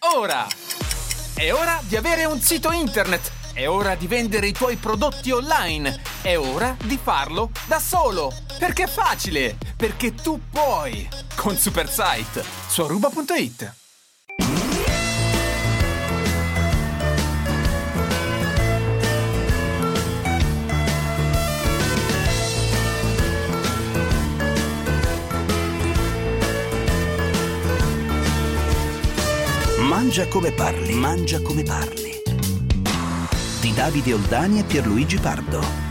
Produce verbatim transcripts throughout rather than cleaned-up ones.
ora! È ora di avere un sito internet! È ora di vendere i tuoi prodotti online! È ora di farlo da solo! Perché è facile! Perché tu puoi! Con Supersite su aruba punto it. Mangia come parli, mangia come parli. Di Davide Oldani e Pierluigi Pardo.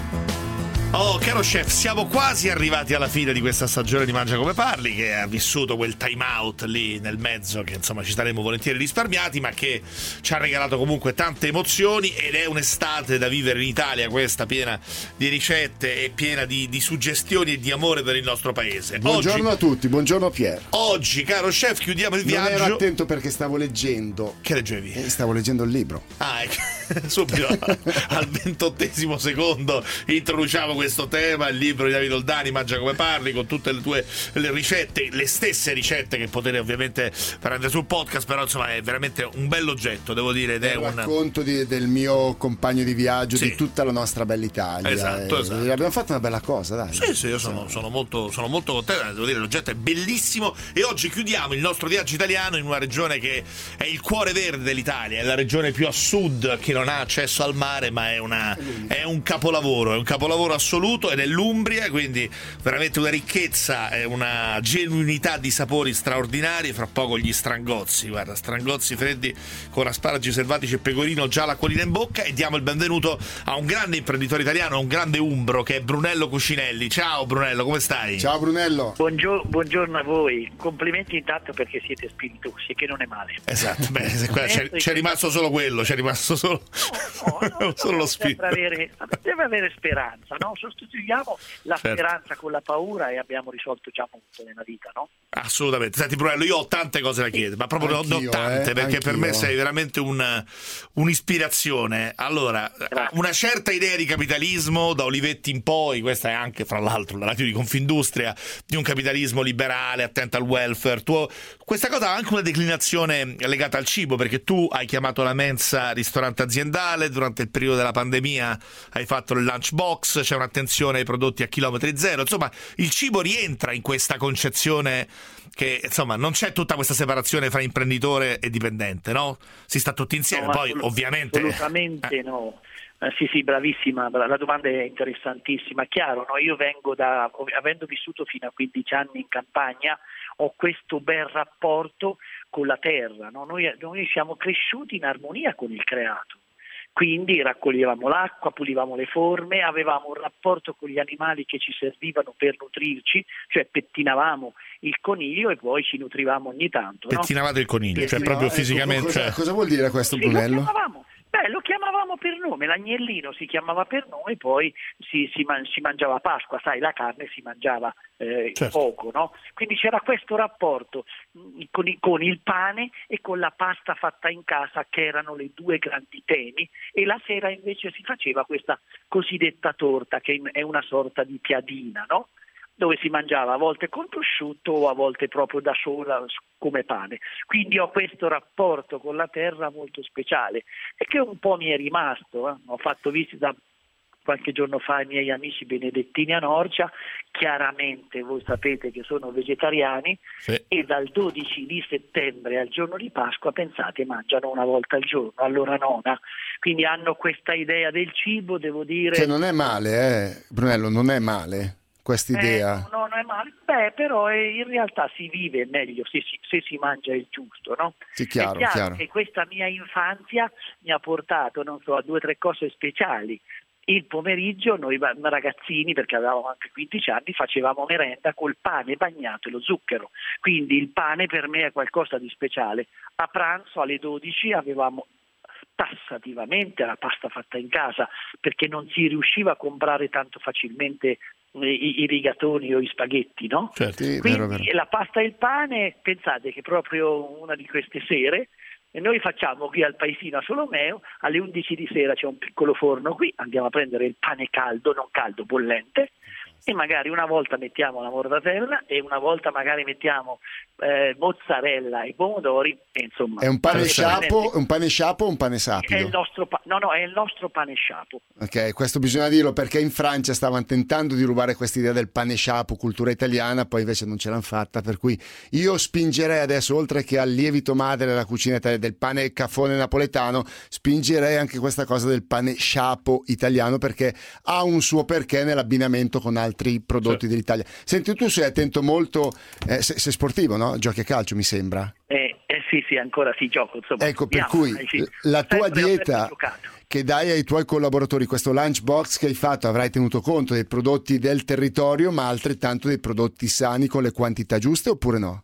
Oh, caro chef, siamo quasi arrivati alla fine di questa stagione di Mangia come parli, che ha vissuto quel time out lì nel mezzo, che insomma ci saremmo volentieri risparmiati, ma che ci ha regalato comunque tante emozioni, ed è un'estate da vivere in Italia, questa piena di ricette e piena di, di suggestioni e di amore per il nostro paese. Buongiorno oggi, a tutti, buongiorno Pier. Oggi, caro chef, chiudiamo il viaggio. Non ero attento perché stavo leggendo. Che leggevi? Eh, stavo leggendo il libro. Ah, ecco, subito al ventottesimo secondo introduciamo questo tema, il libro di Davide Oldani, Mangia come parli, con tutte le tue le ricette, le stesse ricette che potete ovviamente prendere sul podcast, però insomma è veramente un bell'oggetto, devo dire, ed è, è un racconto di, del mio compagno di viaggio, sì, di tutta la nostra bella Italia. Esatto, e, esatto. Abbiamo fatto una bella cosa, dai. Sì, sì, io sono, sono molto sono molto contento, devo dire, l'oggetto è bellissimo, e oggi chiudiamo il nostro viaggio italiano in una regione che è il cuore verde dell'Italia, è la regione più a sud che non ha accesso al mare, ma è una è un capolavoro, è un capolavoro assoluto, ed è l'Umbria, quindi veramente una ricchezza e una genuinità di sapori straordinari. Fra poco gli strangozzi, guarda, strangozzi freddi con asparagi selvatici e pecorino già l'acquolina in bocca, e diamo il benvenuto a un grande imprenditore italiano, a un grande umbro, che è Brunello Cucinelli. Ciao Brunello, come stai? Ciao Brunello. Buongiorno, buongiorno a voi, complimenti intanto perché siete spiritosi, e che non è male. Esatto, beh, se qua c'è, c'è rimasto solo quello, c'è rimasto solo, no, no, no, solo no, lo spirito. Deve avere, deve avere speranza, no? Sostituiamo la certo. speranza con la paura e abbiamo risolto già molto nella vita, no? Assolutamente. Senti Brunello, io ho tante cose da chiedere, ma proprio anch'io, ne ho tante, eh, perché anch'io. per me sei veramente un, un'ispirazione. Allora, Grazie. una certa idea di capitalismo da Olivetti in poi, questa è anche fra l'altro la radio di Confindustria, di un capitalismo liberale, attento al welfare. Tu, questa cosa ha anche una declinazione legata al cibo, perché tu hai chiamato la mensa ristorante aziendale, durante il periodo della pandemia hai fatto il lunchbox, c'è un'attenzione ai prodotti a chilometri zero, insomma il cibo rientra in questa concezione che insomma non c'è tutta questa separazione fra imprenditore e dipendente, no? Si sta tutti insieme, No, poi assolut- ovviamente assolutamente eh. no. Eh, sì sì, bravissima, la domanda è interessantissima. Chiaro, no? Io vengo da, avendo vissuto fino a quindici anni in campagna, ho questo bel rapporto con la terra, no? Noi, noi siamo cresciuti in armonia con il creato. Quindi raccoglievamo l'acqua, pulivamo le forme, avevamo un rapporto con gli animali che ci servivano per nutrirci, cioè pettinavamo il coniglio e poi ci nutrivamo ogni tanto. Pettinavate no? il coniglio, E cioè quindi, proprio ecco, fisicamente. cosa, cosa vuol dire questo, sì, Brunello? Lo chiamavamo, beh, lo chiamavamo per nome, l'agnellino si chiamava per nome, poi si, si, man- si mangiava a Pasqua, sai, la carne si mangiava eh, Certo. poco, no? Quindi c'era questo rapporto mh, con, il, con il pane e con la pasta fatta in casa, che erano le due grandi temi, e la sera invece si faceva questa cosiddetta torta, che è una sorta di piadina, no? Dove si mangiava a volte con prosciutto o a volte proprio da sola come pane. Quindi ho questo rapporto con la terra molto speciale e che un po' mi è rimasto. Eh. Ho fatto visita qualche giorno fa ai miei amici benedettini a Norcia, chiaramente voi sapete che sono vegetariani, Sì. e dal dodici di settembre al giorno di Pasqua, pensate, mangiano una volta al giorno, all'ora nona, quindi hanno questa idea del cibo, devo dire... Che non è male, eh, Brunello, non è male questa idea. Eh, no, no, non è male. Beh, però eh, in realtà si vive meglio se si, se si mangia il giusto, no? Sì, chiaro, è chiaro, chiaro. che questa mia infanzia mi ha portato, non so, a due o tre cose speciali. Il pomeriggio noi ragazzini, perché avevamo anche quindici anni, facevamo merenda col pane bagnato e lo zucchero, quindi il pane per me è qualcosa di speciale. A pranzo alle dodici avevamo tassativamente la pasta fatta in casa, perché non si riusciva a comprare tanto facilmente i, i rigatoni o i spaghetti, no? Certo. Sì, Quindi vero, vero. la pasta e il pane, pensate che proprio una di queste sere, e noi facciamo qui al paesino a Solomeo, alle undici di sera c'è un piccolo forno qui, andiamo a prendere il pane caldo, non caldo, bollente, e magari una volta mettiamo la mortadella e una volta magari mettiamo eh, mozzarella e pomodori, e insomma è un pane sciapo, un pane sciapo o un pane sapido? È il nostro pa- no no è il nostro pane sciapo. Ok, questo bisogna dirlo perché in Francia stavano tentando di rubare questa idea del pane sciapo, cultura italiana, poi invece non ce l'hanno fatta, per cui io spingerei adesso, oltre che al lievito madre della cucina italiana, del pane cafone napoletano, spingerei anche questa cosa del pane sciapo italiano, perché ha un suo perché nell'abbinamento con altri prodotti sì. dell'Italia. Senti, tu sei attento molto, eh, sei, sei sportivo, no? Giochi a calcio, mi sembra. Eh, eh sì, sì, ancora sì, gioco. Insomma, ecco, per andiamo, cui eh, sì. la tua Sempre dieta che dai ai tuoi collaboratori, questo lunchbox che hai fatto, avrai tenuto conto dei prodotti del territorio, ma altrettanto dei prodotti sani con le quantità giuste, oppure no?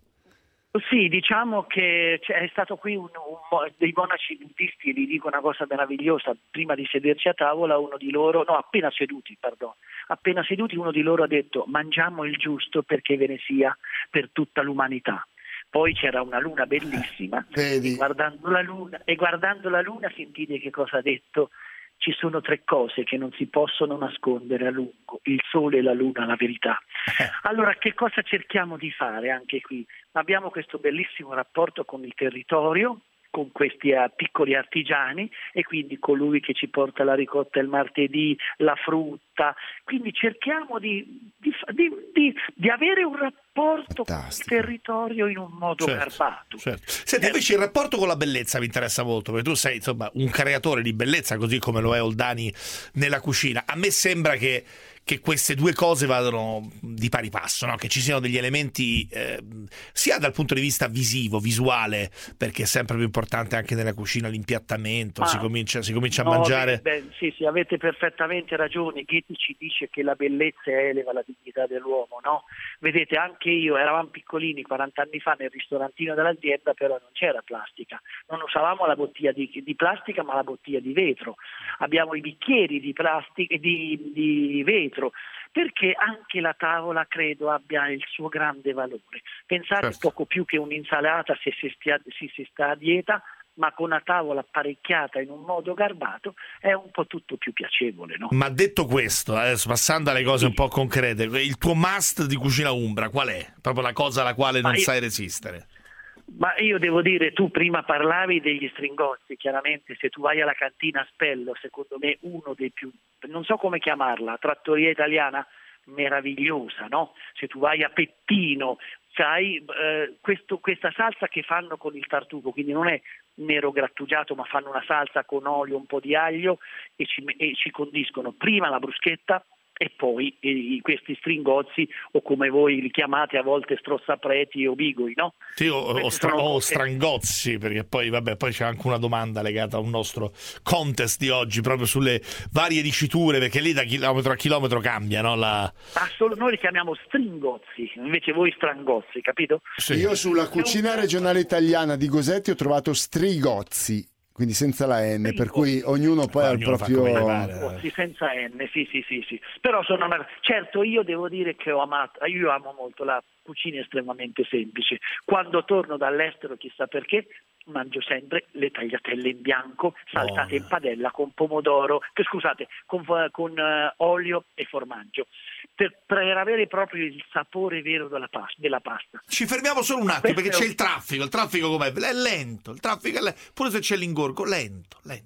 Sì, diciamo che è stato qui un, un, dei monaci buddisti, vi dico una cosa meravigliosa, prima di sederci a tavola uno di loro, no appena seduti, perdono, appena seduti uno di loro ha detto mangiamo il giusto perché ve ne sia per tutta l'umanità. Poi c'era una luna bellissima Vedi. E, guardando la luna, e guardando la luna sentite che cosa ha detto. Ci sono tre cose che non si possono nascondere a lungo, il sole, la luna, la verità. Allora che cosa cerchiamo di fare anche qui? Abbiamo questo bellissimo rapporto con il territorio, con questi uh, piccoli artigiani e quindi colui che ci porta la ricotta il martedì, la frutta, quindi cerchiamo di, di, di, di, di avere un rapporto Fantastico. con il territorio in un modo certo, garbato. Certo. Senti, invece il rapporto con la bellezza mi interessa molto, perché tu sei insomma un creatore di bellezza così come lo è Oldani nella cucina. A me sembra che che queste due cose vadano di pari passo, no? Che ci siano degli elementi eh, sia dal punto di vista visivo, visuale, perché è sempre più importante anche nella cucina l'impiattamento, ah, si comincia, si comincia no, a mangiare. Beh, sì, sì, avete perfettamente ragione. Goethe ci dice che la bellezza eleva la dignità dell'uomo, no? Vedete, anche io, eravamo piccolini quaranta anni fa nel ristorantino dell'azienda, però non c'era plastica, non usavamo la bottiglia di, di plastica ma la bottiglia di vetro, abbiamo i bicchieri di plastica, di, di vetro, perché anche la tavola credo abbia il suo grande valore. Pensate, certo. Poco più che un'insalata se si, stia, se si sta a dieta, ma con una tavola apparecchiata in un modo garbato è un po' tutto più piacevole, no? Ma detto questo, adesso passando alle cose sì. un po' concrete, il tuo must di cucina umbra qual è? Proprio la cosa alla quale non io... sai resistere. Ma io devo dire, tu prima parlavi degli stringozzi, chiaramente se tu vai alla cantina Spello, secondo me uno dei più, non so come chiamarla, trattoria italiana meravigliosa, no? Se tu vai a Peppino, sai eh, questo, questa salsa che fanno con il tartufo, quindi non è nero grattugiato ma fanno una salsa con olio, un po' di aglio e ci, e ci condiscono prima la bruschetta e poi eh, questi stringozzi, o come voi li chiamate a volte strozzapreti o bigoi, no? Sì, o, o, stra- o strangozzi, perché poi vabbè, poi c'è anche una domanda legata a un nostro contest di oggi proprio sulle varie diciture, perché lì da chilometro a chilometro cambia, no? La... Assol- noi li chiamiamo stringozzi, invece voi strangozzi, capito? Sì. Io sulla cucina regionale italiana di Gosetti ho trovato strigozzi, quindi senza la N, Stringozzi. Per cui ognuno poi ha il proprio... Sì, senza N, sì, sì, sì, sì. Però sono una... Certo, io devo dire che ho amato, io amo molto la cucina estremamente semplice. Quando torno dall'estero, chissà perché, mangio sempre le tagliatelle in bianco, saltate oh. in padella con pomodoro, che, scusate, con, con uh, olio e formaggio, per, per avere proprio il sapore vero della pasta. Della pasta. Ci fermiamo solo un attimo, perché c'è il traffico, il traffico com'è? È lento, il traffico è lento, pure se c'è l'ingorgo, lento, lento.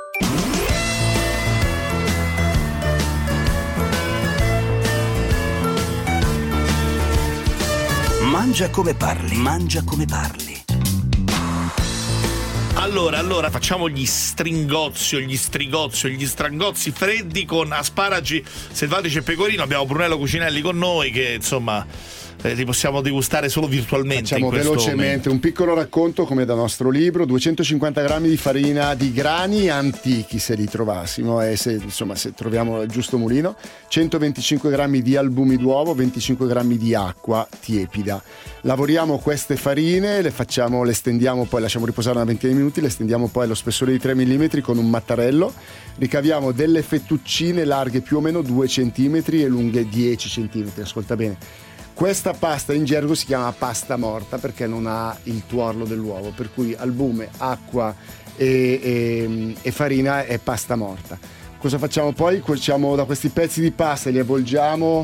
Mangia come parli, mangia come parli. Allora, allora facciamo gli stringozzi, gli strigozzi, gli strangozzi freddi con asparagi selvatici e pecorino. Abbiamo Brunello Cucinelli con noi che insomma eh, li possiamo degustare solo virtualmente. Facciamo in velocemente momento. Un piccolo racconto come da nostro libro: duecentocinquanta grammi di farina di grani antichi, se li trovassimo, e se insomma se troviamo il giusto mulino, centoventicinque grammi di albumi d'uovo, venticinque grammi di acqua tiepida. Lavoriamo queste farine, le facciamo, le stendiamo, poi lasciamo riposare una ventina di minuti, le stendiamo poi allo spessore di tre millimetri con un mattarello, ricaviamo delle fettuccine larghe più o meno due centimetri e lunghe dieci centimetri, ascolta bene. Questa pasta in gergo si chiama pasta morta perché non ha il tuorlo dell'uovo, per cui albume, acqua e, e, e farina è pasta morta. Cosa facciamo poi? Cuociamo da questi pezzi di pasta, li avvolgiamo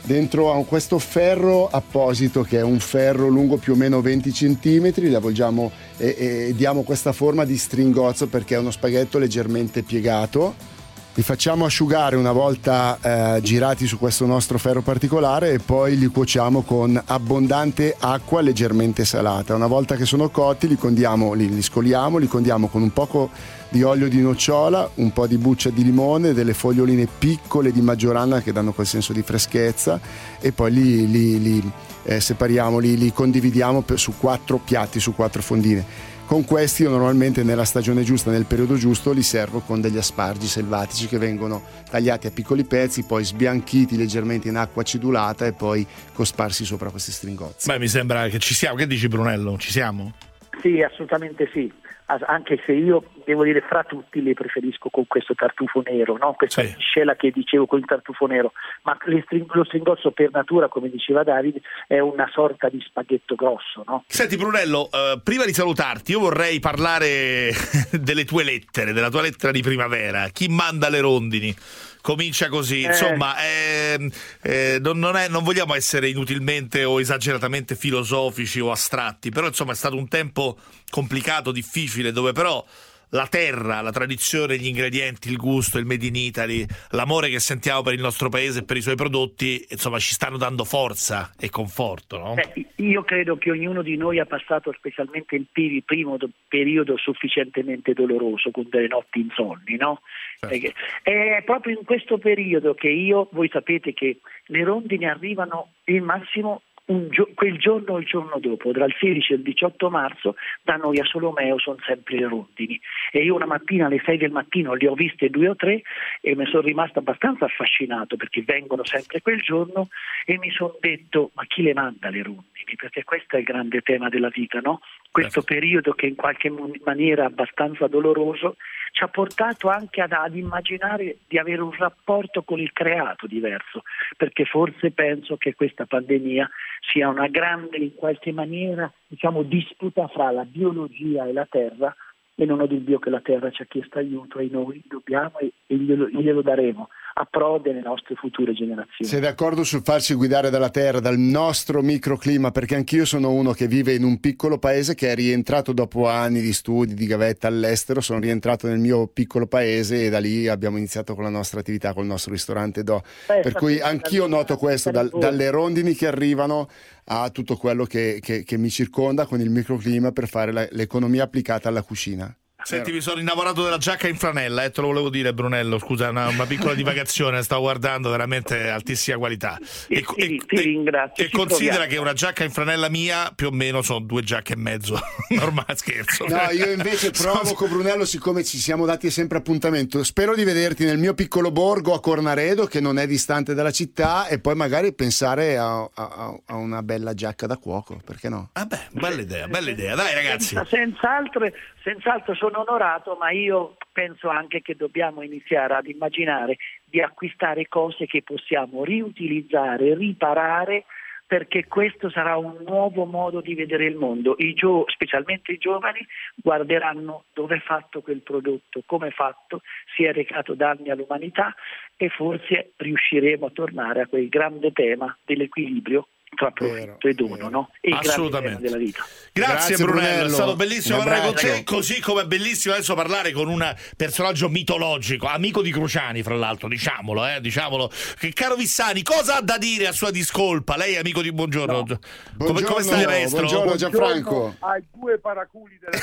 dentro a questo ferro apposito, che è un ferro lungo più o meno venti centimetri, li avvolgiamo e, e diamo questa forma di stringozzo perché è uno spaghetto leggermente piegato. Li facciamo asciugare una volta eh, girati su questo nostro ferro particolare e poi li cuociamo con abbondante acqua leggermente salata. Una volta che sono cotti li condiamo, li, li scoliamo, li condiamo con un poco di olio di nocciola, un po' di buccia di limone, delle foglioline piccole di maggiorana che danno quel senso di freschezza e poi li, li, li eh, separiamo, li, li condividiamo per, su quattro piatti, su quattro fondine. Con questi io normalmente nella stagione giusta, nel periodo giusto, li servo con degli asparagi selvatici che vengono tagliati a piccoli pezzi, poi sbianchiti leggermente in acqua acidulata e poi cosparsi sopra questi stringozzi. Beh, mi sembra che ci siamo. Che dici, Brunello? Ci siamo? Sì, assolutamente sì. Anche se io devo dire fra tutti le preferisco con questo tartufo nero, no? Questa sì. miscela che dicevo con il tartufo nero, ma lo stringozzo per natura, come diceva Davide, è una sorta di spaghetto grosso, no? Senti Brunello, eh, prima di salutarti io vorrei parlare delle tue lettere, della tua lettera di primavera. Chi manda le rondini? Comincia così, eh. insomma, eh, eh, non, non, è, non vogliamo essere inutilmente o esageratamente filosofici o astratti, però insomma è stato un tempo complicato, difficile, dove però la terra, la tradizione, gli ingredienti, il gusto, il made in Italy, l'amore che sentiamo per il nostro paese e per i suoi prodotti, insomma ci stanno dando forza e conforto, no? Beh, io credo che ognuno di noi ha passato specialmente il primo periodo sufficientemente doloroso, con delle notti insonni, no? Certo. È proprio in questo periodo che io, voi sapete che le rondini arrivano il massimo un gio- quel giorno o il giorno dopo, tra il sedici e il diciotto marzo, da noi a Solomeo sono sempre le rondini e io una mattina alle sei del mattino le ho viste due o tre e mi sono rimasto abbastanza affascinato perché vengono sempre quel giorno e mi sono detto ma chi le manda le rondini? Perché questo è il grande tema della vita, no? Questo certo. periodo che in qualche maniera è abbastanza doloroso ci ha portato anche ad, ad immaginare di avere un rapporto con il creato diverso, perché forse penso che questa pandemia sia una grande, in qualche maniera, diciamo, disputa fra la biologia e la terra, e non ho dubbio che la terra ci ha chiesto aiuto e noi dobbiamo e, e glielo, glielo daremo a pro delle nostre future generazioni. Sei d'accordo sul farci guidare dalla terra, dal nostro microclima? Perché anch'io sono uno che vive in un piccolo paese che è rientrato dopo anni di studi, di gavetta all'estero, sono rientrato nel mio piccolo paese e da lì abbiamo iniziato con la nostra attività, col nostro ristorante Do. Eh, per cui anch'io noto questo, dal, dalle rondini che arrivano a tutto quello che, che, che mi circonda con il microclima per fare la, l'economia applicata alla cucina. Senti, mi sono innamorato della giacca in franella, eh, te lo volevo dire Brunello, scusa, una, una piccola divagazione, stavo guardando, veramente altissima qualità. E, e, sì, e, ti ringrazio. E considera proviamo. Che una giacca in franella mia più o meno sono due giacche e mezzo, normale, scherzo. No, io invece provoco Brunello, siccome ci siamo dati sempre appuntamento, spero di vederti nel mio piccolo borgo a Cornaredo, che non è distante dalla città, e poi magari pensare a, a, a una bella giacca da cuoco, perché no? Ah beh, bella idea, bella idea, dai ragazzi. Senz'altro, senz'altro sono onorato, ma io penso anche che dobbiamo iniziare ad immaginare di acquistare cose che possiamo riutilizzare, riparare, perché questo sarà un nuovo modo di vedere il mondo. I gio- specialmente i giovani guarderanno dove è fatto quel prodotto, come è fatto, si è recato danni all'umanità e forse riusciremo a tornare a quel grande tema dell'equilibrio tra profitto e dono, no? E il grande tema della vita. Grazie, Grazie Brunello. Brunello, è stato bellissimo parlare con te, così come è bellissimo adesso parlare con un personaggio mitologico, amico di Cruciani, fra l'altro, diciamolo, eh, diciamolo. Che caro Vissani, cosa ha da dire a sua discolpa? Lei è amico di Buongiorno. No. Come, buongiorno, come stai, maestro? Buongiorno Gianfranco. Hai due paraculi della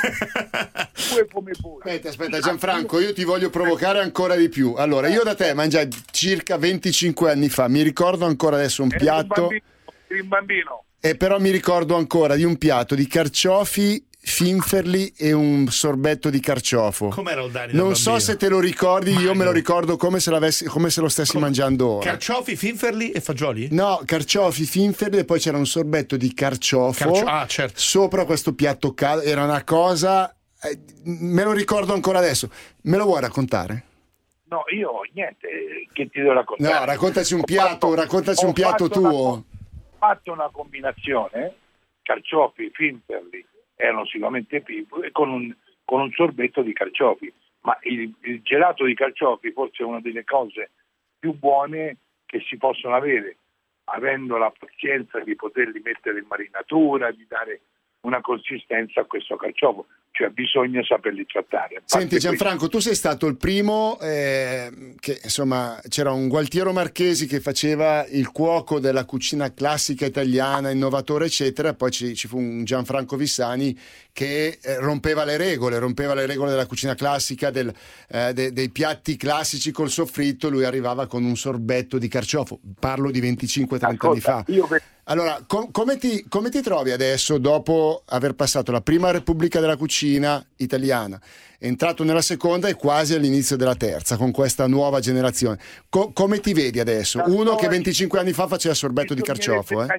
due come voi. Aspetta, aspetta Gianfranco, io ti voglio provocare ancora di più. Allora, io da te mangiai circa venticinque anni fa, mi ricordo ancora adesso un piatto un bambino. E però mi ricordo ancora di un piatto di carciofi, finferli e un sorbetto di carciofo. Com'era il Dani? Non so se te lo ricordi, Magno. Io me lo ricordo come se, l'avessi, come se lo stessi come? mangiando ora. Carciofi, finferli e fagioli? No, carciofi, finferli e poi c'era un sorbetto di carciofo Carcio- ah, certo. sopra questo piatto caldo. Era una cosa, eh, me lo ricordo ancora adesso. Me lo vuoi raccontare? No, io niente, che ti devo raccontare? No, raccontaci un piatto, fatto, raccontaci un piatto tuo. Ho fatto una combinazione, carciofi, finferli, erano sicuramente più, con un, con un sorbetto di carciofi, ma il, il gelato di carciofi forse è una delle cose più buone che si possono avere, avendo la pazienza di poterli mettere in marinatura, di dare una consistenza a questo carciofo, cioè bisogna saperli trattare. Senti Gianfranco, tu sei stato il primo eh, che insomma c'era un Gualtiero Marchesi che faceva il cuoco della cucina classica italiana, innovatore eccetera, poi ci, ci fu un Gianfranco Vissani che eh, rompeva le regole, rompeva le regole della cucina classica, del, eh, de, dei piatti classici col soffritto, lui arrivava con un sorbetto di carciofo, parlo di venticinque trenta anni fa. Io... Allora, com- come, ti, come ti trovi adesso dopo aver passato la prima Repubblica della cucina italiana, entrato nella seconda e quasi all'inizio della terza con questa nuova generazione? Co- come ti vedi adesso? Uno che venticinque anni fa faceva sorbetto di carciofo, eh?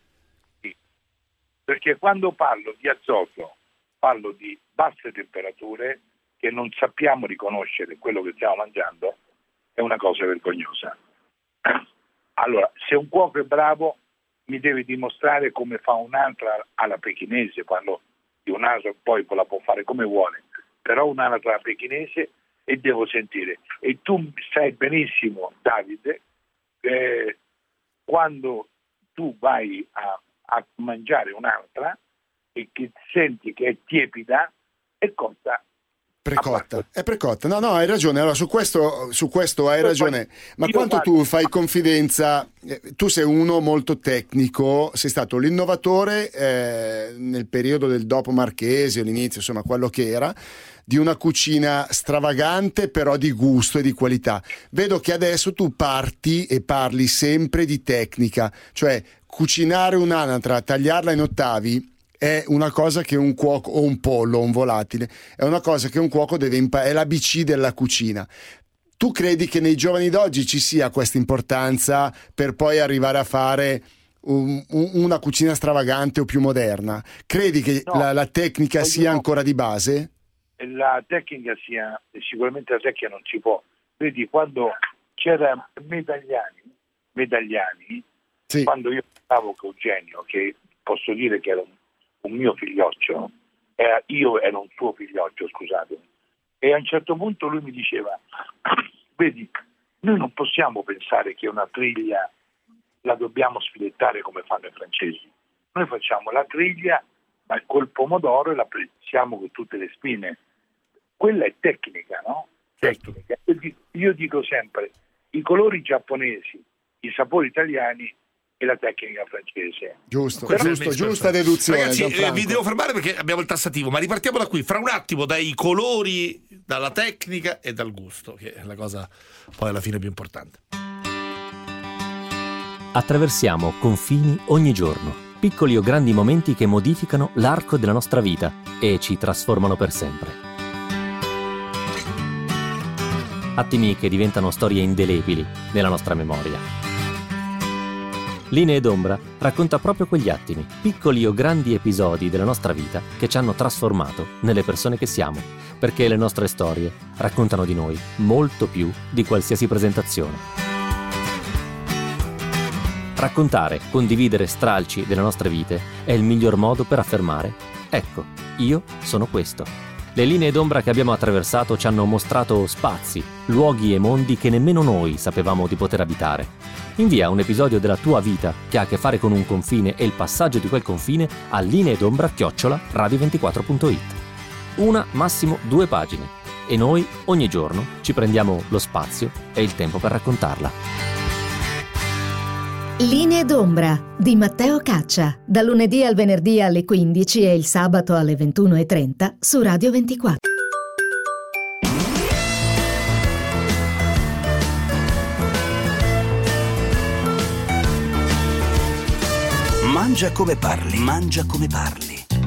Perché quando parlo di azoto parlo di basse temperature che non sappiamo riconoscere quello che stiamo mangiando, è una cosa vergognosa. Allora, se un cuoco è bravo mi deve dimostrare come fa un'altra alla pechinese, parlo di un'altra, poi la può fare come vuole, però un'altra alla pechinese, e devo sentire. E tu sai benissimo, Davide, eh, quando tu vai a, a mangiare un'altra e che senti che è tiepida, è cotta. Precotta, è precotta. No, no, hai ragione. Allora, su questo, su questo hai ragione. Ma quanto tu fai confidenza, eh, tu sei uno molto tecnico, sei stato l'innovatore eh, nel periodo del dopo Marchesi, all'inizio, insomma, quello che era, di una cucina stravagante, però di gusto e di qualità. Vedo che adesso tu parti e parli sempre di tecnica, cioè cucinare un'anatra, tagliarla in ottavi, è una cosa che un cuoco, o un pollo, o un volatile, è una cosa che un cuoco deve imparare, è l'A B C della cucina. Tu credi che nei giovani d'oggi ci sia questa importanza per poi arrivare a fare un, un, una cucina stravagante o più moderna? Credi che no, la, la tecnica sia no. ancora di base? La tecnica sia, sicuramente la tecnica non si può. Vedi, quando c'era Medagliani, Medagliani sì. Quando io parlavo con Eugenio, che posso dire che era un un mio figlioccio, eh, io ero un suo figlioccio, scusate, e a un certo punto lui mi diceva, vedi, noi non possiamo pensare che una triglia la dobbiamo sfilettare come fanno i francesi, noi facciamo la triglia ma col pomodoro e la prezziamo con tutte le spine, quella è tecnica, no? Tecnica. Io dico sempre, i colori giapponesi, i sapori italiani e la tecnica francese. Giusto, Però, giusto, giusta deduzione. Ragazzi, eh, vi devo fermare perché abbiamo il tassativo, ma ripartiamo da qui, fra un attimo, dai colori, dalla tecnica e dal gusto, che è la cosa poi alla fine più importante. Attraversiamo confini ogni giorno, piccoli o grandi momenti che modificano l'arco della nostra vita e ci trasformano per sempre. Attimi che diventano storie indelebili nella nostra memoria. Linee d'ombra racconta proprio quegli attimi, piccoli o grandi episodi della nostra vita che ci hanno trasformato nelle persone che siamo, perché le nostre storie raccontano di noi molto più di qualsiasi presentazione. Raccontare, condividere stralci delle nostre vite è il miglior modo per affermare: ecco, io sono questo. Le linee d'ombra che abbiamo attraversato ci hanno mostrato spazi, luoghi e mondi che nemmeno noi sapevamo di poter abitare. Invia un episodio della tua vita che ha a che fare con un confine e il passaggio di quel confine a lineedombra chiocciola radio ventiquattro punto it. Una, massimo due pagine. E noi, ogni giorno, ci prendiamo lo spazio e il tempo per raccontarla. Linee d'ombra di Matteo Caccia, dal lunedì al venerdì alle quindici e il sabato alle ventuno e trenta su Radio ventiquattro. Mangia come parli, mangia come parli.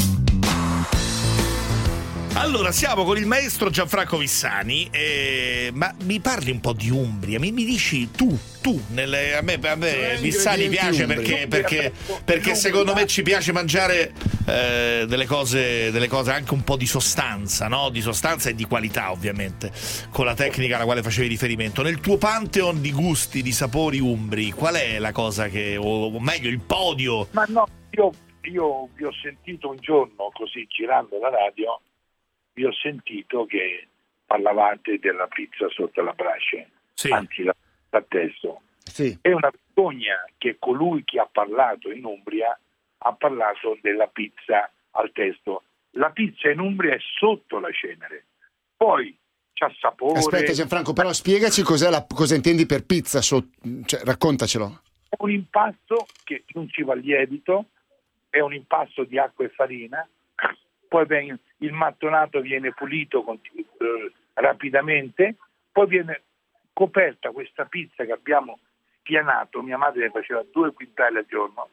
Allora, siamo con il maestro Gianfranco Vissani, eh, ma mi parli un po' di Umbria, mi, mi dici tu, tu, nelle, a me, a me Vissani piace perché, perché, perché secondo me ci piace mangiare eh, delle cose, delle cose anche un po' di sostanza, no? Di sostanza e di qualità ovviamente, con la tecnica alla quale facevi riferimento. Nel tuo pantheon di gusti, di sapori umbri, qual è la cosa che, o, o meglio il podio? Ma no, io, io vi ho sentito un giorno così girando la radio, vi ho sentito che parlavate della pizza sotto la brace, sì. Anzi la, la testo. Sì. È una vergogna che colui che ha parlato in Umbria ha parlato della pizza al testo. La pizza in Umbria è sotto la cenere, poi c'ha sapore. Aspetta Gianfranco, però spiegaci cos'è la, cosa intendi per pizza, so, cioè, raccontacelo. È un impasto che non ci va lievito, è un impasto di acqua e farina, poi viene, il mattonato viene pulito con, eh, rapidamente, poi viene coperta questa pizza che abbiamo spianato, mia madre ne faceva due quintali al giorno,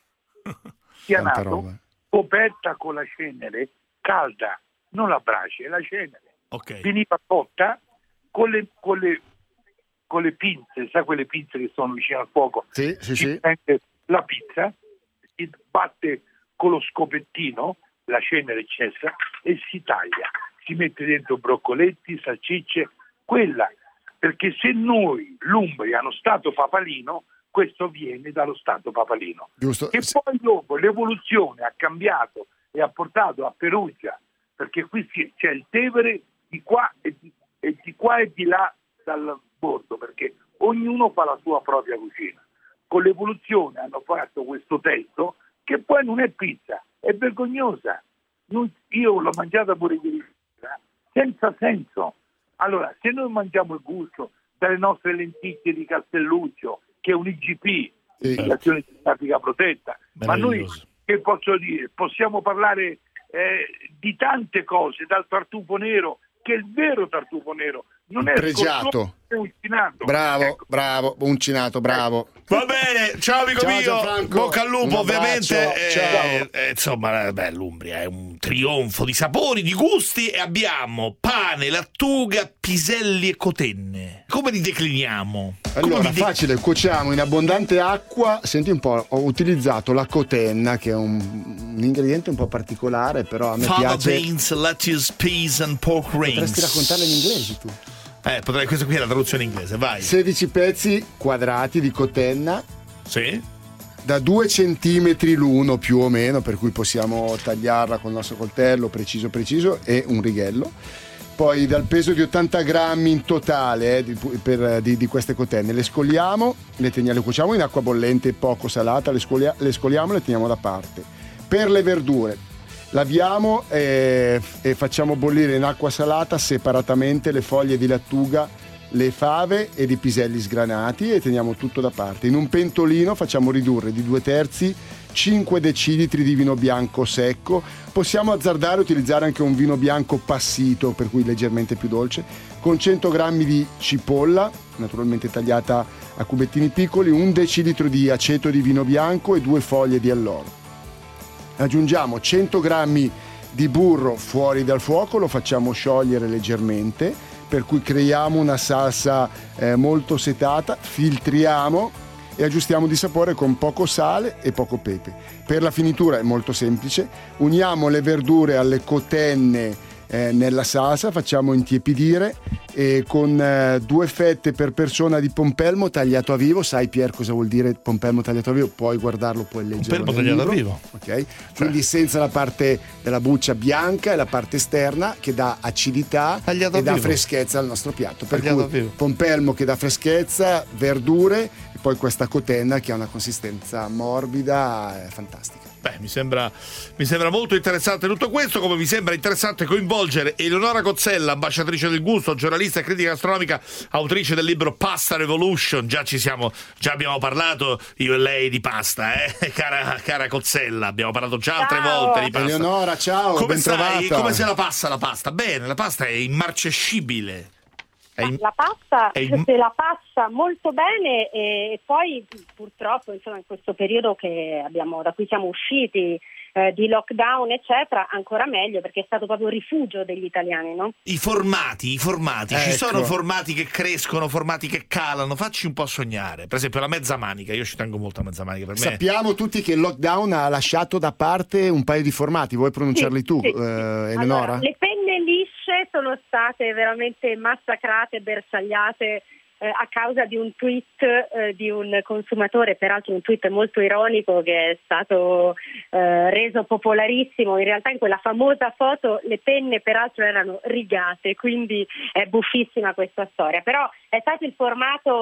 spianato, coperta con la cenere calda, non la brace, la cenere. Okay. Veniva cotta con le, con le con le pinze, sai quelle pinze che sono vicino al fuoco? Sì, sì, si sì. prende la pizza, si batte con lo scopettino la cenere eccessa e si taglia, si mette dentro broccoletti, salsicce, quella, perché se noi l'Umbria hanno stato papalino, questo viene dallo stato papalino. Giusto. E poi dopo l'evoluzione ha cambiato e ha portato a Perugia, perché qui c'è il Tevere di qua e di, e di qua e di là dal bordo, perché ognuno fa la sua propria cucina. Con l'evoluzione hanno fatto questo testo che poi non è pizza, è vergognosa. Non, io l'ho mangiata pure ieri sera, senza senso. Allora, se noi mangiamo il gusto dalle nostre lenticchie di Castelluccio, che è un I G P, indicazione geografica protetta, ma noi, che posso dire, possiamo parlare eh, di tante cose, dal tartufo nero, che è il vero tartufo nero, non è pregiato, è uncinato. Bravo, ecco. bravo, uncinato, bravo. Va bene, ciao amico ciao, mio, Gianfranco. bocca al lupo. Ovviamente eh, ciao. Eh, insomma, beh, l'Umbria è un trionfo di sapori, di gusti, e abbiamo pane, lattuga, piselli e cotenne. Come li decliniamo? Allora, Come li de- facile, cuociamo in abbondante acqua. Senti un po', ho utilizzato la cotenna, che è un, un ingrediente un po' particolare, però a me Fava piace. beans, lettuce, peas and pork rings. Potresti raccontarla in inglese tu. Eh, potrei, questa qui è la traduzione inglese, vai. sedici pezzi quadrati di cotenna. Sì. Da due centimetri l'uno più o meno, per cui possiamo tagliarla con il nostro coltello preciso preciso, e un righello. Poi dal peso di ottanta grammi in totale eh, di, per, di, di queste cotenne, le scoliamo, le, teniamo, le cuociamo in acqua bollente poco salata, le, scolia, le scoliamo e le teniamo da parte. Per le verdure laviamo e, e facciamo bollire in acqua salata separatamente le foglie di lattuga, le fave ed i piselli sgranati, e teniamo tutto da parte. In un pentolino facciamo ridurre di due terzi cinque decilitri di vino bianco secco. Possiamo azzardare e utilizzare anche un vino bianco passito, per cui leggermente più dolce, con cento grammi di cipolla, naturalmente tagliata a cubettini piccoli, un decilitro di aceto di vino bianco e due foglie di alloro. Aggiungiamo cento grammi di burro fuori dal fuoco, lo facciamo sciogliere leggermente, per cui creiamo una salsa eh, molto setata, filtriamo e aggiustiamo di sapore con poco sale e poco pepe. Per la finitura è molto semplice: uniamo le verdure alle cotenne eh, nella salsa, facciamo intiepidire, e con eh, due fette per persona di pompelmo tagliato a vivo. Sai Pier cosa vuol dire pompelmo tagliato a vivo? Puoi guardarlo, puoi leggerlo. Pompelmo tagliato a vivo. Ok, quindi senza la parte della buccia bianca e la parte esterna che dà acidità tagliato e dà vivo. freschezza al nostro piatto. Per Tagliato cui vivo. pompelmo che dà freschezza, verdure e poi questa cotenna che ha una consistenza morbida, è fantastica. Beh, mi sembra, mi sembra molto interessante tutto questo, come mi sembra interessante coinvolgere Eleonora Cozzella, ambasciatrice del gusto, giornalista e critica gastronomica, autrice del libro Pasta Revolution. Già ci siamo, già abbiamo parlato io e lei di pasta, eh? cara, cara Cozzella, abbiamo parlato già altre Ciao. volte di pasta. Eleonora, ciao, come ben stai? trovata. Come se la passa la pasta? Bene, la pasta è immarcescibile. È in- La pasta è in- se la passa molto bene, e poi purtroppo insomma in questo periodo che abbiamo, da cui siamo usciti eh, di lockdown eccetera, ancora meglio, perché è stato proprio rifugio degli italiani, no? I formati, i formati, ci Ecco. sono formati che crescono, formati che calano, facci un po' sognare. Per esempio la mezza manica, io ci tengo molto a mezza manica, per me. Sappiamo tutti che il lockdown ha lasciato da parte un paio di formati, vuoi pronunciarli Sì, tu, sì, eh, sì. Eleonora? Allora, le penne lisce sono state veramente massacrate, bersagliate eh, a causa di un tweet eh, di un consumatore, peraltro un tweet molto ironico che è stato eh, reso popolarissimo. In realtà in quella famosa foto le penne peraltro erano rigate, quindi è buffissima questa storia, però è stato il formato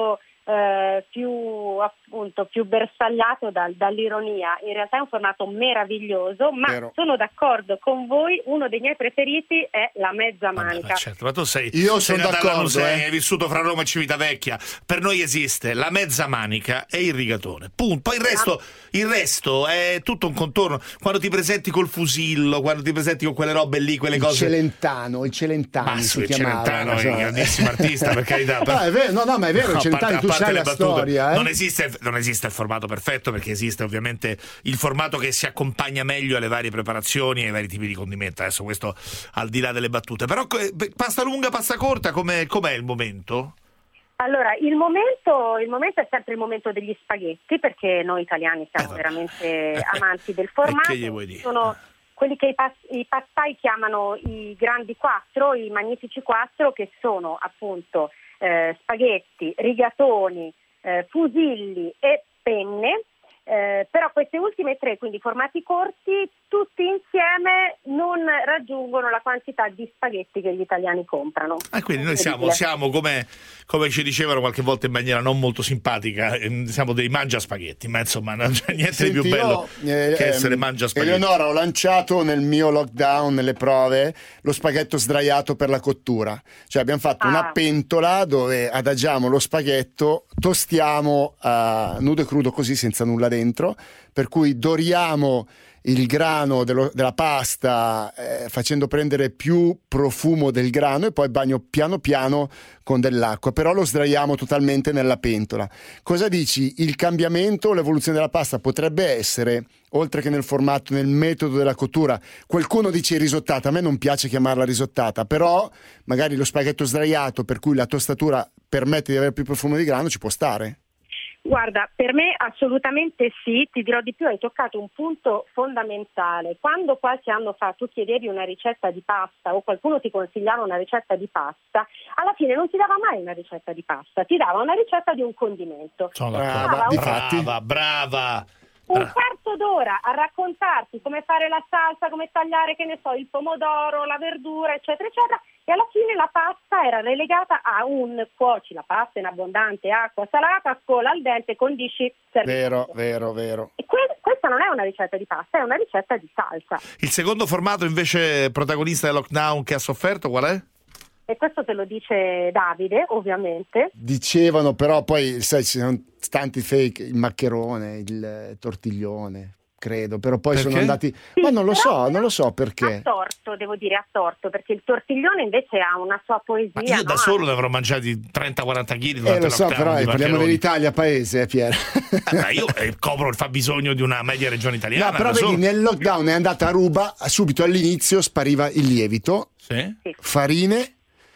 eh, più appunto più bersagliato dal, dall'ironia. In realtà è un formato meraviglioso, ma Vero. sono d'accordo con voi, uno dei miei preferiti è la mezza manica. Vabbè, ma certo, ma tu sei, Io sei sono d'accordo, eh. hai vissuto fra Roma e Civitavecchia. Per noi esiste la mezza manica e il rigatone. Punto. Poi il resto, il resto è tutto un contorno. Quando ti presenti col fusillo, quando ti presenti con quelle robe lì, quelle il cose. Celentano, il Celentano. Ma si il chiamava, Celentano è un so. grandissimo artista, per carità. No, è vero, no, no, ma è vero, il Celentano, tu sai la battute, storia. Eh? Non esiste, non esiste il formato perfetto, perché esiste ovviamente il formato che si accompagna meglio alle varie preparazioni e ai vari tipi di condimento. Adesso questo al di là delle battute. Però pasta lunga, pasta corta, com'è, com'è il momento? Allora, il momento, il momento è sempre il momento degli spaghetti, perché noi italiani siamo eh, veramente amanti del formato. Che gli vuoi dire? Sono quelli che i, pas- i pastai chiamano i grandi quattro, i magnifici quattro, che sono appunto eh, spaghetti, rigatoni, eh, fusilli e penne. Eh, però queste ultime tre, quindi formati corti, tutti insieme non raggiungono la quantità di spaghetti che gli italiani comprano. Ah, quindi noi siamo, siamo come, come ci dicevano qualche volta in maniera non molto simpatica, siamo dei mangia spaghetti, ma insomma non c'è niente Senti, di più bello io, eh, che essere ehm, mangia spaghetti. Eleonora, ho lanciato nel mio lockdown, nelle prove, lo spaghetto sdraiato per la cottura. Cioè abbiamo fatto ah. una pentola dove adagiamo lo spaghetto, tostiamo uh, nudo e crudo così senza nulla dentro, per cui doriamo il grano dello, della pasta eh, facendo prendere più profumo del grano e poi bagno piano piano con dell'acqua, però lo sdraiamo totalmente nella pentola. Cosa dici? Il cambiamento, l'evoluzione della pasta potrebbe essere, oltre che nel formato, nel metodo della cottura. Qualcuno dice risottata, a me non piace chiamarla risottata, però magari lo spaghetto sdraiato, per cui la tostatura permette di avere più profumo di grano, ci può stare? Guarda, per me assolutamente sì, ti dirò di più, hai toccato un punto fondamentale. Quando qualche anno fa tu chiedevi una ricetta di pasta o qualcuno ti consigliava una ricetta di pasta, alla fine non ti dava mai una ricetta di pasta, ti dava una ricetta di un condimento. Sono brava, un... brava, brava. Un quarto d'ora a raccontarti come fare la salsa, come tagliare, che ne so, il pomodoro, la verdura, eccetera, eccetera, e alla fine la pasta era relegata a un cuoci la pasta in abbondante acqua salata, scola al dente, condisci, servizio. Vero, vero, vero. E que- questa non è una ricetta di pasta, è una ricetta di salsa. Il secondo formato invece protagonista del lockdown che ha sofferto qual è? E questo te lo dice Davide, ovviamente. Dicevano, però poi sai, ci sono tanti fake, il maccherone, il tortiglione, credo, però poi perché? sono andati, sì, ma non lo però, so, non lo so perché. A torto, devo dire a torto, perché il tortiglione invece ha una sua poesia. Ma io no? da solo ne avrò mangiati trenta quaranta chili Eh durante lo il so, lockdown, però di parliamo maccheroni. dell'Italia paese, eh, Pier. Ah, io eh, copro il fabbisogno di una media regione italiana. No, però da vedi, solo. nel lockdown è andata a ruba, subito all'inizio spariva il lievito, Sì? farine,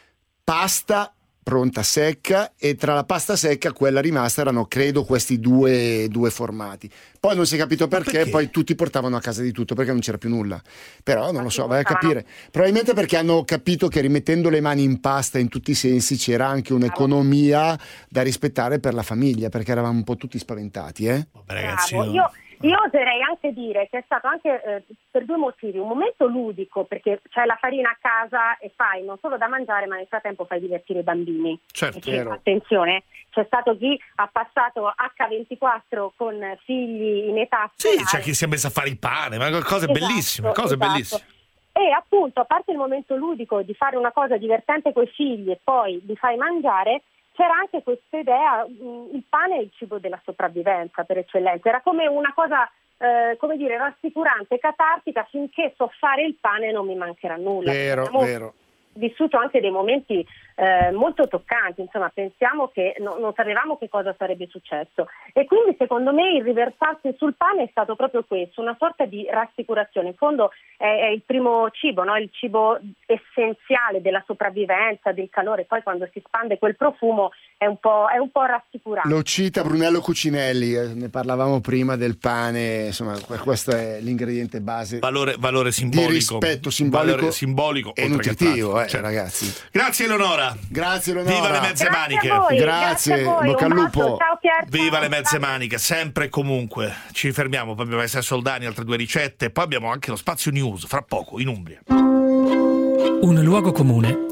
pasta pronta secca, e tra la pasta secca quella rimasta erano credo questi due, due formati. Poi non si è capito perché, perché? Poi tutti portavano a casa di tutto perché non c'era più nulla. Però non lo so, vai a capire. Probabilmente perché hanno capito che rimettendo le mani in pasta in tutti i sensi c'era anche un'economia da rispettare per la famiglia, perché eravamo un po' tutti spaventati, eh? Vabbè, ragazzi, Bravo. Io, io oserei anche dire che è stato anche eh, per due motivi: un momento ludico, perché c'hai la farina a casa e fai non solo da mangiare, ma nel frattempo fai divertire i bambini. Certo, perché, attenzione, c'è stato chi ha passato acca ventiquattro con figli in età sì, scolare. c'è chi si è messo a fare il pane, ma cose Esatto, bellissime, cose esatto. bellissime. E appunto, a parte il momento ludico di fare una cosa divertente coi figli e poi li fai mangiare, c'era anche questa idea, mh, il pane è il cibo della sopravvivenza per eccellenza, era come una cosa, eh, come dire, rassicurante, catartica: finché so fare il pane non mi mancherà nulla. Vero, Abbiamo vero. vissuto anche dei momenti eh, molto toccanti, insomma, pensiamo che no, non sapevamo che cosa sarebbe successo, e quindi secondo me il riversarsi sul pane è stato proprio questo, una sorta di rassicurazione. In fondo è, è il primo cibo, no? Il cibo essenziale della sopravvivenza, del calore, poi quando si spande quel profumo è un po', è un po' rassicurante. Lo cita Brunello Cucinelli, eh, ne parlavamo prima del pane, insomma questo è l'ingrediente base. Valore, valore simbolico. Di rispetto simbolico, valore simbolico e nutritivo, eh, cioè, ragazzi. Grazie Eleonora. Grazie Eleonora. Viva le mezze Grazie maniche. a voi, Grazie, grazie a voi. bocca al Un bacio. lupo. Ciao Pier. Viva Ciao. le mezze maniche, sempre e comunque. Ci fermiamo, poi abbiamo S S Soldani, altre due ricette, poi abbiamo anche lo spazio news, fra poco, in Umbria. Un luogo comune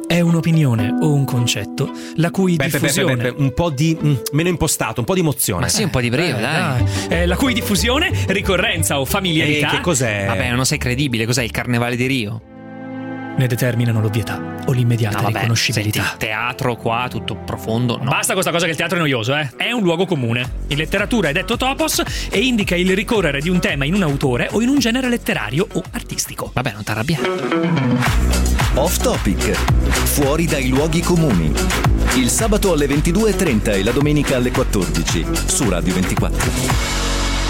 è un'opinione o un concetto la cui Beppe, diffusione... Beppe, Beppe, un po' di... Mm, meno impostato, un po' di emozione. Ma sì, un po' di brio, Eh, dai. dai. Eh, la cui diffusione, ricorrenza o familiarità... E che cos'è? Vabbè, non sei credibile, cos'è il Carnevale di Rio? ne determinano l'ovvietà o l'immediata No, vabbè, riconoscibilità. senti, teatro qua, tutto profondo, no. Basta questa cosa che il teatro è noioso, eh? È un luogo comune. In letteratura è detto topos e indica il ricorrere di un tema in un autore o in un genere letterario o artistico. Vabbè, non t'arrabbiare. Off Topic. Fuori dai luoghi comuni. Il sabato alle ventidue e trenta e la domenica alle quattordici su Radio ventiquattro.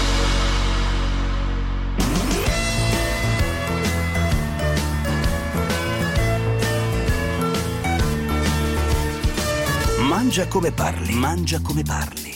Mangia come parli, mangia come parli.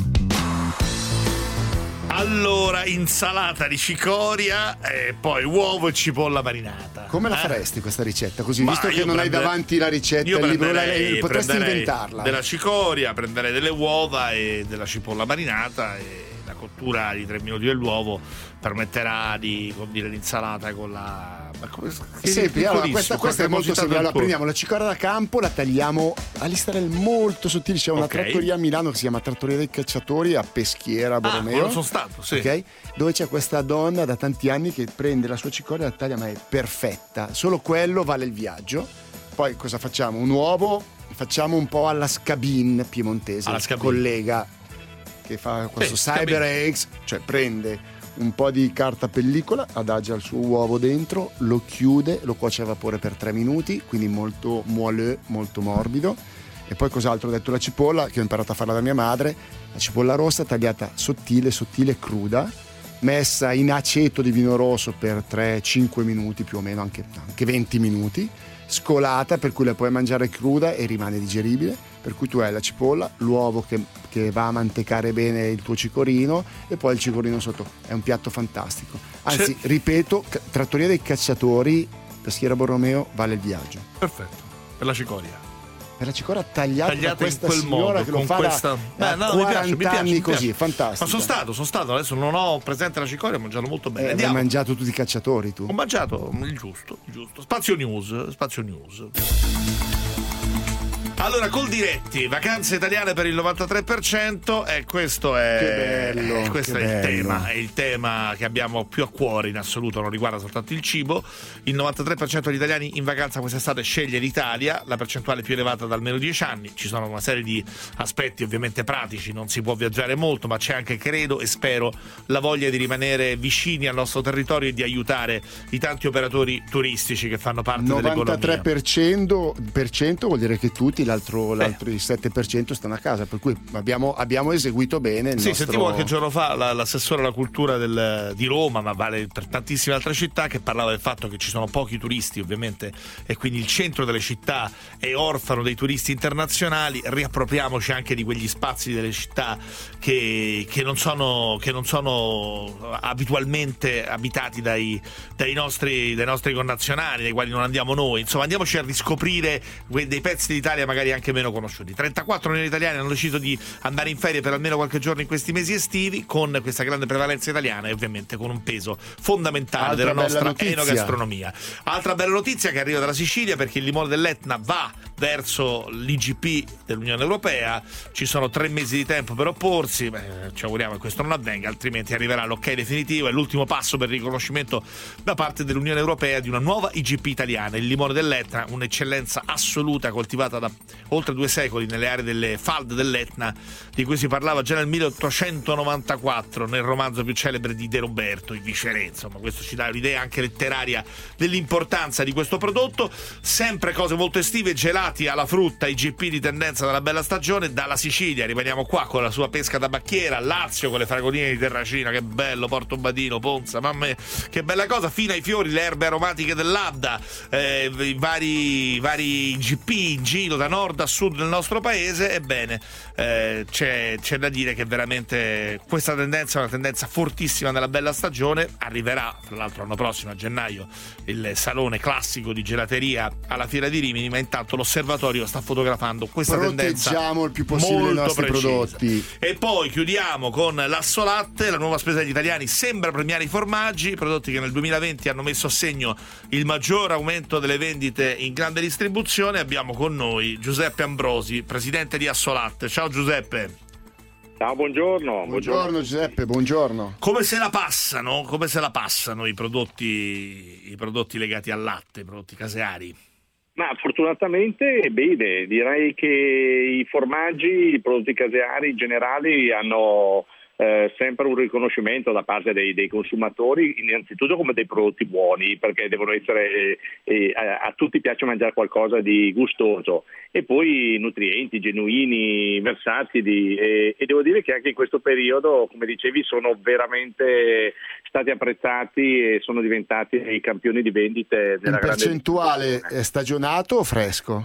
Allora, insalata di cicoria e poi uovo e cipolla marinata. Come la eh? faresti questa ricetta? Così, Ma visto che io non prende- hai davanti la ricetta, io il libro, prenderei- la- potresti prenderei inventarla. Della cicoria, prenderei delle uova e della cipolla marinata, e la cottura di tre minuti dell'uovo permetterà di condire l'insalata con la... Ma come, che Sì, allora, piccolissimo, questa, con questa è la molto cremosità semplice. del Allora, pollo. prendiamo la cicoria da campo, la tagliamo a listarelle molto sottili. C'è una Ok. trattoria a Milano che si chiama Trattoria dei Cacciatori a Peschiera, Ah, Borromeo. quello sono stato, sì. Ok? Dove c'è questa donna da tanti anni che prende la sua cicoria e la taglia, ma è perfetta. Solo quello vale il viaggio. Poi cosa facciamo? Un uovo, facciamo un po' alla Scabin piemontese, Alla Scabin. collega che fa questo Sì, cyber Scabin. eggs, cioè prende un po' di carta pellicola, adagia il suo uovo dentro, lo chiude, lo cuoce a vapore per tre minuti, quindi molto moelleux, molto morbido. E poi cos'altro? Ho detto la cipolla, che ho imparato a farla da mia madre, la cipolla rossa tagliata sottile, sottile, cruda, messa in aceto di vino rosso per tre cinque minuti più o meno, anche, anche venti minuti, scolata, per cui la puoi mangiare cruda e rimane digeribile. Per cui tu hai la cipolla, l'uovo che, che va a mantecare bene il tuo cicorino e poi il cicorino sotto. È un piatto fantastico. Anzi, C'è- ripeto, ca- Trattoria dei Cacciatori, Peschiera Borromeo, vale il viaggio. Perfetto, per la cicoria. Per la cicoria tagliata, Tagliata da questa in quel signora modo, che lo con fa questa... da, Beh, da no, mi piace, mi quaranta piace, anni mi così, piace. è fantastico. Ma sono stato, sono stato, adesso non ho presente la cicoria, ho mangiato molto bene. Eh, hai Andiamo. mangiato tutti i cacciatori tu? Ho mangiato il giusto, il giusto. Spazio News, Spazio News. Allora, col diretti, vacanze italiane per il novantatré per cento, e questo è, Che bello, eh, questo che è il bello. tema, è il tema che abbiamo più a cuore in assoluto, non riguarda soltanto il cibo. Il novantatré per cento degli italiani in vacanza quest'estate sceglie l'Italia, la percentuale più elevata da almeno dieci anni. Ci sono una serie di aspetti ovviamente pratici, non si può viaggiare molto, ma c'è anche, credo e spero, la voglia di rimanere vicini al nostro territorio e di aiutare i tanti operatori turistici che fanno parte dell'economia. novantatré per cento per cento vuol dire che tutti, l'altro, l'altro il sette per cento stanno a casa, per cui abbiamo, abbiamo eseguito bene il Sì, nostro... sentivo qualche giorno fa la- l'assessore alla cultura del- di Roma, ma vale per tantissime altre città, che parlava del fatto che ci sono pochi turisti ovviamente e quindi il centro delle città è orfano dei turisti internazionali. Riappropriamoci anche di quegli spazi delle città che, che, non, sono, che non sono abitualmente abitati dai, dai, nostri, dai nostri connazionali, dai quali non andiamo noi. Insomma, andiamoci a riscoprire que- dei pezzi d'Italia magari anche meno conosciuti. trentaquattro milioni di italiani hanno deciso di andare in ferie per almeno qualche giorno in questi mesi estivi, con questa grande prevalenza italiana e ovviamente con un peso fondamentale Altra della bella nostra notizia. enogastronomia. Altra bella notizia che arriva dalla Sicilia, perché il limone dell'Etna va verso l'I G P dell'Unione Europea. Ci sono tre mesi di tempo per opporsi. Beh, ci auguriamo che questo non avvenga, altrimenti arriverà l'ok definitivo. È l'ultimo passo per il riconoscimento da parte dell'Unione Europea di una nuova I G P italiana. Il limone dell'Etna, un'eccellenza assoluta coltivata da oltre due secoli nelle aree delle falde dell'Etna, di cui si parlava già nel milleottocentonovantaquattro nel romanzo più celebre di De Roberto, Il Viceré. Insomma, questo ci dà un'idea anche letteraria dell'importanza di questo prodotto. Sempre cose molto estive, gelati alla frutta, I G P di tendenza dalla bella stagione. Dalla Sicilia rimaniamo qua con la sua pesca tabacchiera, Lazio con le fragoline di Terracina, che bello, Porto Badino, Ponza, mamma mia, che bella cosa, fino ai fiori, le erbe aromatiche dell'Adda, eh, i vari, vari I G P in giro da nord a sud del nostro paese. Ebbene, eh, c'è, c'è da dire che veramente questa tendenza è una tendenza fortissima nella bella stagione. Arriverà tra l'altro l'anno prossimo a gennaio il salone classico di gelateria alla Fiera di Rimini, ma intanto l'osservatorio sta fotografando questa tendenza. Proteggiamo il più possibile i nostri precisa. prodotti. E poi chiudiamo con l'Assolatte, la nuova spesa degli italiani sembra premiare i formaggi, prodotti che nel duemilaventi hanno messo a segno il maggior aumento delle vendite in grande distribuzione. Abbiamo con noi Giuseppe Ambrosi, presidente di Assolatte. Ciao Giuseppe. Ciao, buongiorno. Buongiorno Giuseppe, buongiorno. Come se la passano? Come se la passano i prodotti, i prodotti legati al latte, i prodotti caseari? Ma fortunatamente bene, direi che i formaggi, i prodotti caseari generali hanno eh, sempre un riconoscimento da parte dei, dei consumatori, innanzitutto come dei prodotti buoni, perché devono essere, eh, a, a tutti piace mangiare qualcosa di gustoso, e poi nutrienti, genuini, versatili, e, e devo dire che anche in questo periodo, come dicevi, sono veramente stati apprezzati e sono diventati i campioni di vendite della grande. In percentuale è stagionato o fresco?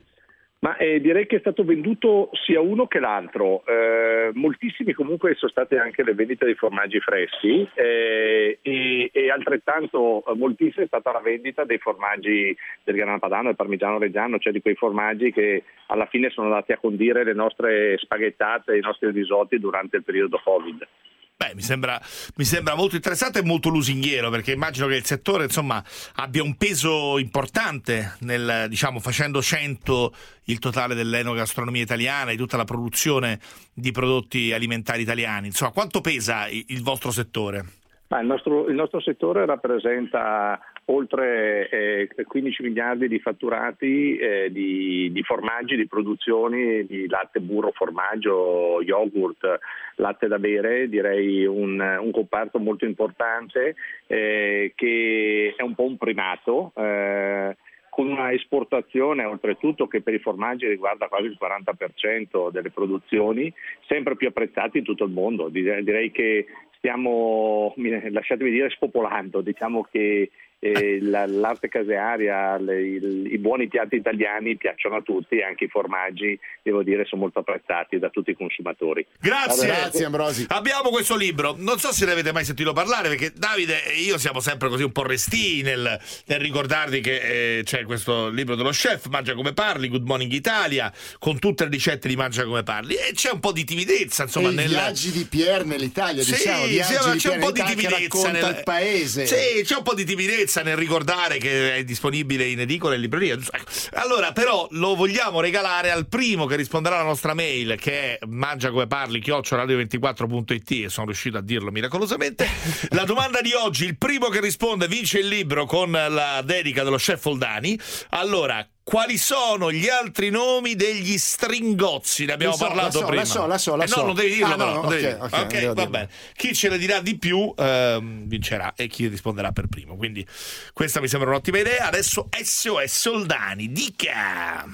Ma eh, direi che è stato venduto sia uno che l'altro. Eh, moltissimi comunque sono state anche le vendite dei formaggi freschi, eh, e, e altrettanto eh, moltissima è stata la vendita dei formaggi del Grana Padano, del Parmigiano Reggiano, cioè di quei formaggi che alla fine sono andati a condire le nostre spaghettate e i nostri risotti durante il periodo Covid. Beh, mi sembra, mi sembra molto interessante e molto lusinghiero, perché immagino che il settore, insomma, abbia un peso importante nel, diciamo, facendo cento il totale dell'enogastronomia italiana e tutta la produzione di prodotti alimentari italiani. Insomma, quanto pesa il, il vostro settore? Ma il nostro, il nostro settore rappresenta oltre eh, quindici miliardi di fatturati eh, di, di formaggi, di produzioni di latte, burro, formaggio, yogurt, latte da bere. Direi un, un comparto molto importante eh, che è un po' un primato, eh, con una esportazione oltretutto che per i formaggi riguarda quasi il quaranta per cento delle produzioni, sempre più apprezzati in tutto il mondo. Direi che stiamo, lasciatemi dire, spopolando. Diciamo che eh, la, l'arte casearia, le, il, i buoni piatti italiani piacciono a tutti, e anche i formaggi, devo dire, sono molto apprezzati da tutti i consumatori. Grazie, allora, grazie Ambrosi. Abbiamo questo libro, non so se ne avete mai sentito parlare, perché Davide e io siamo sempre così un po' restii nel, nel ricordarvi che eh, c'è questo libro dello chef, Mangia come parli, Good Morning Italia, con tutte le ricette di Mangia come parli, e c'è un po' di timidezza, insomma, e nel... i viaggi di Pierre nell'Italia, sì, diciamo, viaggi sì, di c'è Pierre un po' di nell'Italia timidezza nel... nel il paese. Sì, c'è un po' di timidezza nel ricordare che è disponibile in edicola e in libreria. Allora, però, lo vogliamo regalare al primo che risponderà alla nostra mail, che è mangiacomeparli chiocciola radio ventiquattro punto it, e sono riuscito a dirlo miracolosamente. La domanda di oggi, il primo che risponde vince il libro con la dedica dello chef Oldani. Allora, quali sono gli altri nomi degli stringozzi? Ne abbiamo so, parlato la so, prima. La so, la so, la eh so. no, non devi dirlo, ah, no, però. no, Non devi okay, dirlo. okay, ok, va dirlo. bene. Chi ce ne dirà di più ehm, vincerà, e chi risponderà per primo. Quindi questa mi sembra un'ottima idea. Adesso S O S Oldani, dica!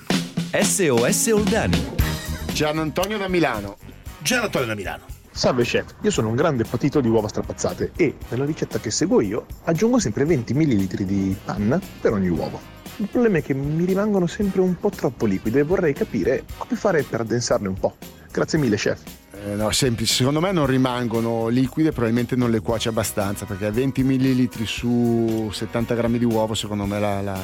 S O S Oldani. Gian Antonio da Milano. Gian Antonio da Milano. Salve chef, io sono un grande patito di uova strapazzate e nella ricetta che seguo io aggiungo sempre venti millilitri di panna per ogni uovo. Il problema è che mi rimangono sempre un po' troppo liquide e vorrei capire come fare per addensarle un po'. Grazie mille chef. Eh, no, semplice, secondo me non rimangono liquide, probabilmente non le cuoce abbastanza, perché venti millilitri su settanta grammi di uovo, secondo me la, la,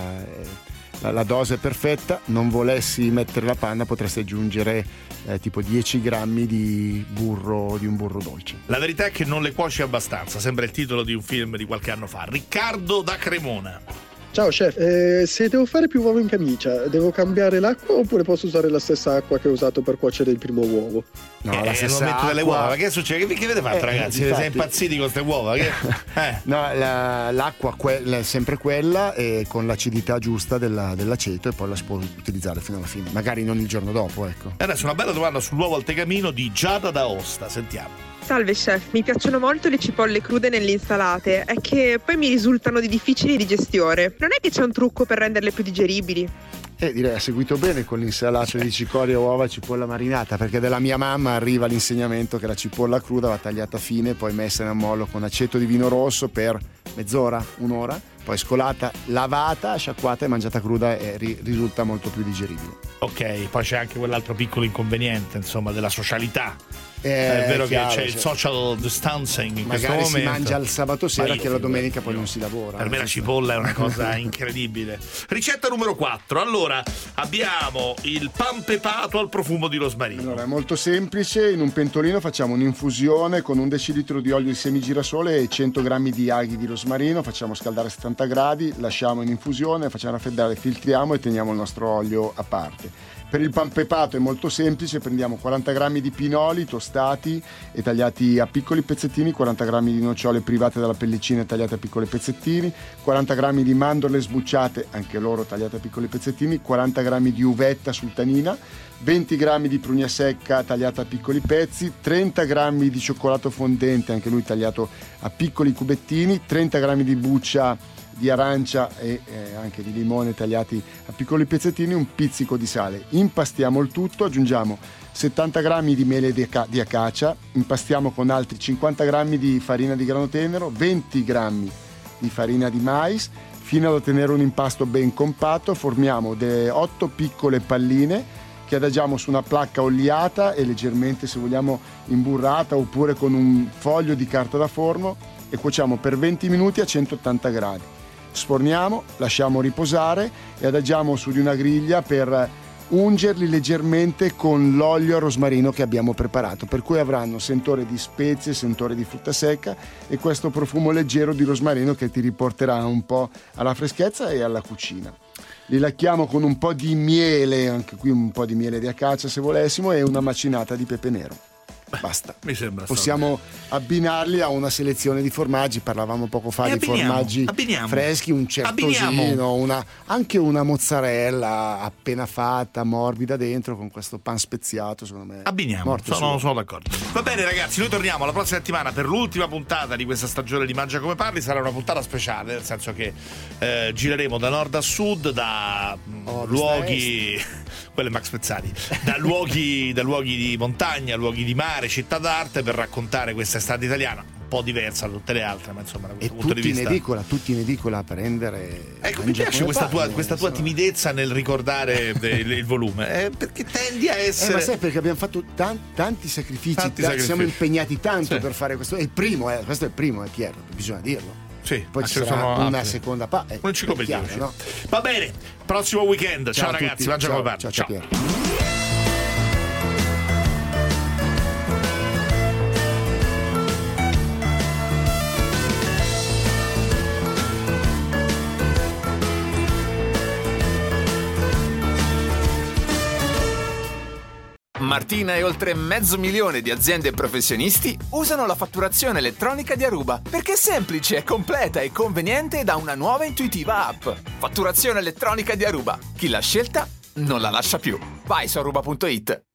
la, la dose è perfetta. Non volessi mettere la panna, potresti aggiungere eh, tipo dieci grammi di burro, di un burro dolce. La verità è che non le cuoci abbastanza, sembra il titolo di un film di qualche anno fa. Riccardo da Cremona. Ciao chef, eh, se devo fare più uova in camicia, devo cambiare l'acqua oppure posso usare la stessa acqua che ho usato per cuocere il primo uovo? No, eh, la stessa momento acqua... delle uova, ma che succede? Che, che avete fatto, eh, ragazzi? infatti... Siete impazziti con queste uova? Che... Eh. No, la, l'acqua que- è sempre quella, e con l'acidità giusta della, dell'aceto, e poi la si può utilizzare fino alla fine, magari non il giorno dopo, ecco. E adesso una bella domanda sull'uovo al tegamino di Giada da Aosta, sentiamo. Salve chef, mi piacciono molto le cipolle crude nelle insalate, è che poi mi risultano di difficile digestione. Non è che c'è un trucco per renderle più digeribili? Eh, direi ha seguito bene con l'insalata di cicoria, uova e cipolla marinata, perché dalla mia mamma arriva l'insegnamento che la cipolla cruda va tagliata fine, poi messa in ammollo con aceto di vino rosso per mezz'ora, un'ora, poi scolata, lavata, sciacquata e mangiata cruda e ri- risulta molto più digeribile. Ok, poi c'è anche quell'altro piccolo inconveniente, insomma, della socialità. Eh, è vero chiaro, che c'è cioè, il social distancing in questo magari momento. si mangia il sabato sera, io, che la domenica io, poi non si lavora. Per me la cipolla è una cosa incredibile. Ricetta numero quattro. Allora, abbiamo il pan pepato al profumo di rosmarino. Allora, è molto semplice. In un pentolino facciamo un'infusione con un decilitro di olio di semigirasole e cento grammi di aghi di rosmarino. Facciamo scaldare a settanta gradi, lasciamo in infusione, facciamo raffreddare, filtriamo e teniamo il nostro olio a parte. Per il pan pepato è molto semplice, prendiamo quaranta grammi di pinoli tostati e tagliati a piccoli pezzettini, quaranta grammi di nocciole private dalla pellicina e tagliate a piccoli pezzettini, quaranta grammi di mandorle sbucciate, anche loro tagliate a piccoli pezzettini, quaranta grammi di uvetta sultanina, venti grammi di prugna secca tagliata a piccoli pezzi, trenta grammi di cioccolato fondente, anche lui tagliato a piccoli cubettini, trenta grammi di buccia di arancia e eh, anche di limone tagliati a piccoli pezzettini, un pizzico di sale. Impastiamo il tutto, aggiungiamo settanta grammi di miele di, aca- di acacia, impastiamo con altri cinquanta grammi di farina di grano tenero, venti grammi di farina di mais, fino ad ottenere un impasto ben compatto. Formiamo delle otto piccole palline che adagiamo su una placca oliata e leggermente, se vogliamo, imburrata, oppure con un foglio di carta da forno, e cuociamo per venti minuti a centottanta gradi. Sforniamo, lasciamo riposare e adagiamo su di una griglia per ungerli leggermente con l'olio a rosmarino che abbiamo preparato, per cui avranno sentore di spezie, sentore di frutta secca e questo profumo leggero di rosmarino che ti riporterà un po' alla freschezza e alla cucina. Li lacchiamo con un po' di miele, anche qui un po' di miele di acacia se volessimo, e una macinata di pepe nero. Basta. Mi sembra Possiamo abbinarli a una selezione di formaggi. Parlavamo poco fa e di abbiniamo, formaggi abbiniamo. freschi, un certosino, una, anche una mozzarella appena fatta, morbida dentro, con questo pan speziato. Secondo me abbiniamo, sono, sono d'accordo. Va bene ragazzi, noi torniamo la prossima settimana per l'ultima puntata di questa stagione di Mangia Come Parli. Sarà una puntata speciale, nel senso che eh, gireremo da nord a sud, da oh, luoghi quello è Max Pezzati, da luoghi, da luoghi di montagna, luoghi di mare, città d'arte, per raccontare questa estate italiana un po' diversa da tutte le altre, ma insomma da questo e punto di tutti vista in edicola, tutti in edicola a prendere. Ecco, mi piace questa tua, questa tua timidezza nel ricordare il, il volume, eh, perché tendi a essere. Eh, ma sai, perché abbiamo fatto tanti, tanti sacrifici, tanti t- sacrifici. siamo impegnati tanto sì. per fare questo. È il primo, eh, questo è il primo, è Piero, bisogna dirlo. Sì, poi ci sarà una altri. seconda parte. Un'enciclopedia, no? Va bene, prossimo weekend. Ciao, ciao ragazzi, Mangia Come Parli. Ciao, ciao, ciao. Piero. Martina e oltre mezzo milione di aziende e professionisti usano la fatturazione elettronica di Aruba perché è semplice, completa e conveniente da una nuova intuitiva app. Fatturazione elettronica di Aruba. Chi l'ha scelta non la lascia più. Vai su aruba punto it.